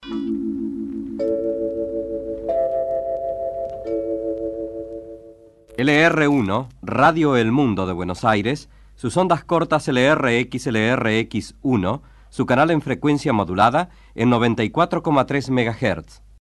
LR1, Radio El Mundo de Buenos Aires, sus ondas cortas LRX, LRX1, su canal en frecuencia modulada en 94,3 MHz.